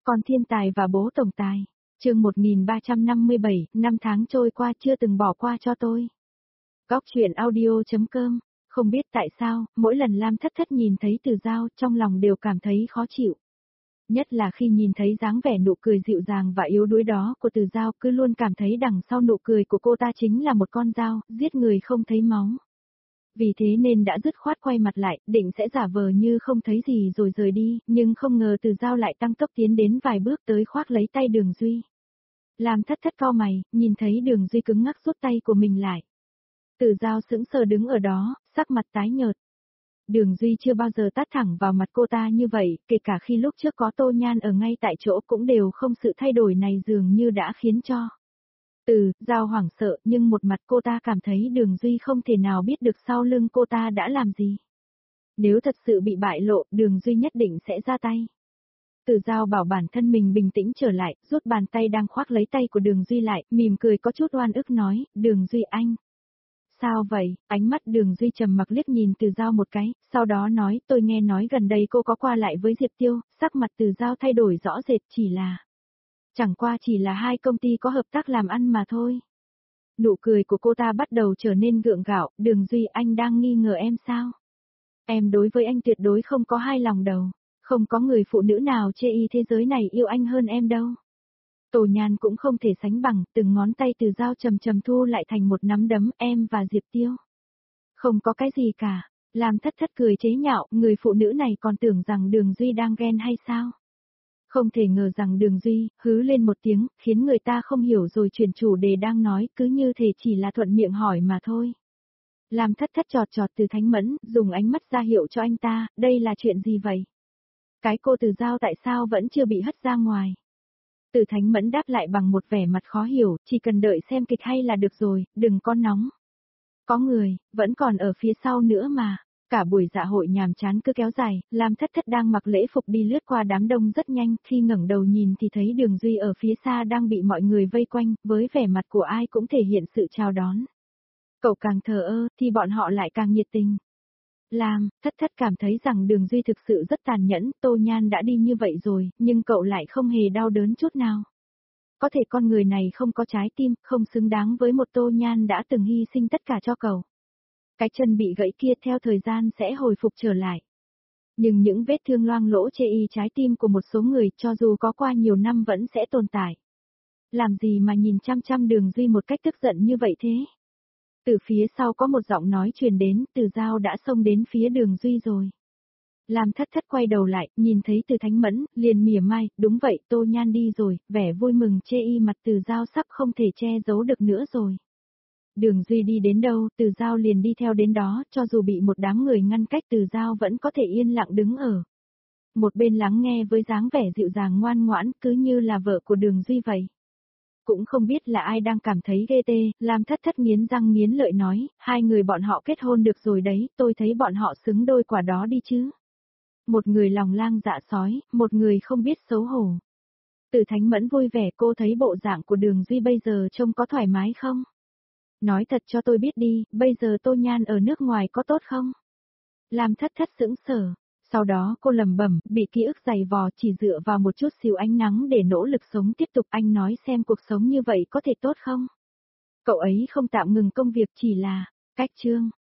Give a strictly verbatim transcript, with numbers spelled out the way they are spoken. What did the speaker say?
Con thiên tài và bố tổng tài. Chương một nghìn ba trăm năm mươi bảy, năm tháng trôi qua chưa từng bỏ qua cho tôi. Góc truyện audio.com. Không biết tại sao, mỗi lần Lam Thất Thất nhìn thấy Từ Giao, trong lòng đều cảm thấy khó chịu. Nhất là khi nhìn thấy dáng vẻ nụ cười dịu dàng và yếu đuối đó của Từ Giao, cứ luôn cảm thấy đằng sau nụ cười của cô ta chính là một con dao, giết người không thấy máu. Vì thế nên đã dứt khoát quay mặt lại, định sẽ giả vờ như không thấy gì rồi rời đi, nhưng không ngờ Từ Giao lại tăng tốc tiến đến vài bước tới khoác lấy tay Đường Duy. Lam Thất Thất cau mày, nhìn thấy Đường Duy cứng ngắc rút tay của mình lại. Từ Giao sững sờ đứng ở đó, sắc mặt tái nhợt. Đường Duy chưa bao giờ tát thẳng vào mặt cô ta như vậy, kể cả khi lúc trước có Tô Nhan ở ngay tại chỗ cũng đều không, sự thay đổi này dường như đã khiến cho Từ Giao hoảng sợ, nhưng một mặt cô ta cảm thấy Đường Duy không thể nào biết được sau lưng cô ta đã làm gì. Nếu thật sự bị bại lộ, Đường Duy nhất định sẽ ra tay. Từ Giao bảo bản thân mình bình tĩnh trở lại, rút bàn tay đang khoác lấy tay của Đường Duy lại, mỉm cười có chút oan ức nói, Đường Duy anh. Sao vậy? Ánh mắt Đường Duy trầm mặc liếc nhìn Từ Giao một cái, sau đó nói, tôi nghe nói gần đây cô có qua lại với Diệp Tiêu, sắc mặt Từ Giao thay đổi rõ rệt, chỉ là... Chẳng qua chỉ là hai công ty có hợp tác làm ăn mà thôi. Nụ cười của cô ta bắt đầu trở nên gượng gạo, Đường Duy anh đang nghi ngờ em sao? Em đối với anh tuyệt đối không có hai lòng đầu, không có người phụ nữ nào chê y thế giới này yêu anh hơn em đâu. Tô Nhan cũng không thể sánh bằng, từng ngón tay Từ Giao trầm trầm thu lại thành một nắm đấm, em và Diệp Tiêu. Không có cái gì cả, Lam Thất Thất cười chế nhạo, người phụ nữ này còn tưởng rằng Đường Duy đang ghen hay sao? Không thể ngờ rằng Đường Duy, hứ lên một tiếng, khiến người ta không hiểu rồi chuyển chủ đề đang nói, cứ như thể chỉ là thuận miệng hỏi mà thôi. Lam Thất Thất chọt chọt Từ Thánh Mẫn, dùng ánh mắt ra hiệu cho anh ta, đây là chuyện gì vậy? Cái cô Từ Giao tại sao vẫn chưa bị hất ra ngoài? Từ Thánh Mẫn đáp lại bằng một vẻ mặt khó hiểu, chỉ cần đợi xem kịch hay là được rồi, đừng có nóng. Có người, vẫn còn ở phía sau nữa mà. Cả buổi dạ hội nhàm chán cứ kéo dài, Lam Thất Thất đang mặc lễ phục đi lướt qua đám đông rất nhanh, khi ngẩng đầu nhìn thì thấy Đường Duy ở phía xa đang bị mọi người vây quanh, với vẻ mặt của ai cũng thể hiện sự chào đón. Cậu càng thờ ơ, thì bọn họ lại càng nhiệt tình. Lam, Thất Thất cảm thấy rằng Đường Duy thực sự rất tàn nhẫn, Tô Nhan đã đi như vậy rồi, nhưng cậu lại không hề đau đớn chút nào. Có thể con người này không có trái tim, không xứng đáng với một Tô Nhan đã từng hy sinh tất cả cho cậu. Cái chân bị gãy kia theo thời gian sẽ hồi phục trở lại. Nhưng những vết thương loang lỗ chê y trái tim của một số người cho dù có qua nhiều năm vẫn sẽ tồn tại. Làm gì mà nhìn chăm chăm Đường Duy một cách tức giận như vậy thế? Từ phía sau có một giọng nói truyền đến, Từ Giao đã xông đến phía Đường Duy rồi. Lam Thất Thất quay đầu lại, nhìn thấy Từ Thánh Mẫn, liền mỉa mai, đúng vậy, Tô Nhan đi rồi, vẻ vui mừng chê y mặt Từ Giao sắp không thể che giấu được nữa rồi. Đường Duy đi đến đâu, Từ Giao liền đi theo đến đó, cho dù bị một đám người ngăn cách Từ Giao vẫn có thể yên lặng đứng ở một bên lắng nghe với dáng vẻ dịu dàng ngoan ngoãn, cứ như là vợ của Đường Duy vậy. Cũng không biết là ai đang cảm thấy ghê tê, Lam Thất Thất nghiến răng nghiến lợi nói, hai người bọn họ kết hôn được rồi đấy, tôi thấy bọn họ xứng đôi quả đó đi chứ. Một người lòng lang dạ sói, một người không biết xấu hổ. Từ Thánh Mẫn vui vẻ, cô thấy bộ dạng của Đường Duy bây giờ trông có thoải mái không? Nói thật cho tôi biết đi, bây giờ Tô Nhan ở nước ngoài có tốt không? Lam Thất Thất sững sờ. Sau đó cô lẩm bẩm, bị ký ức dày vò, chỉ dựa vào một chút xíu ánh nắng để nỗ lực sống tiếp tục, anh nói xem cuộc sống như vậy có thể tốt không? Cậu ấy không tạm ngừng công việc, chỉ là cách chương.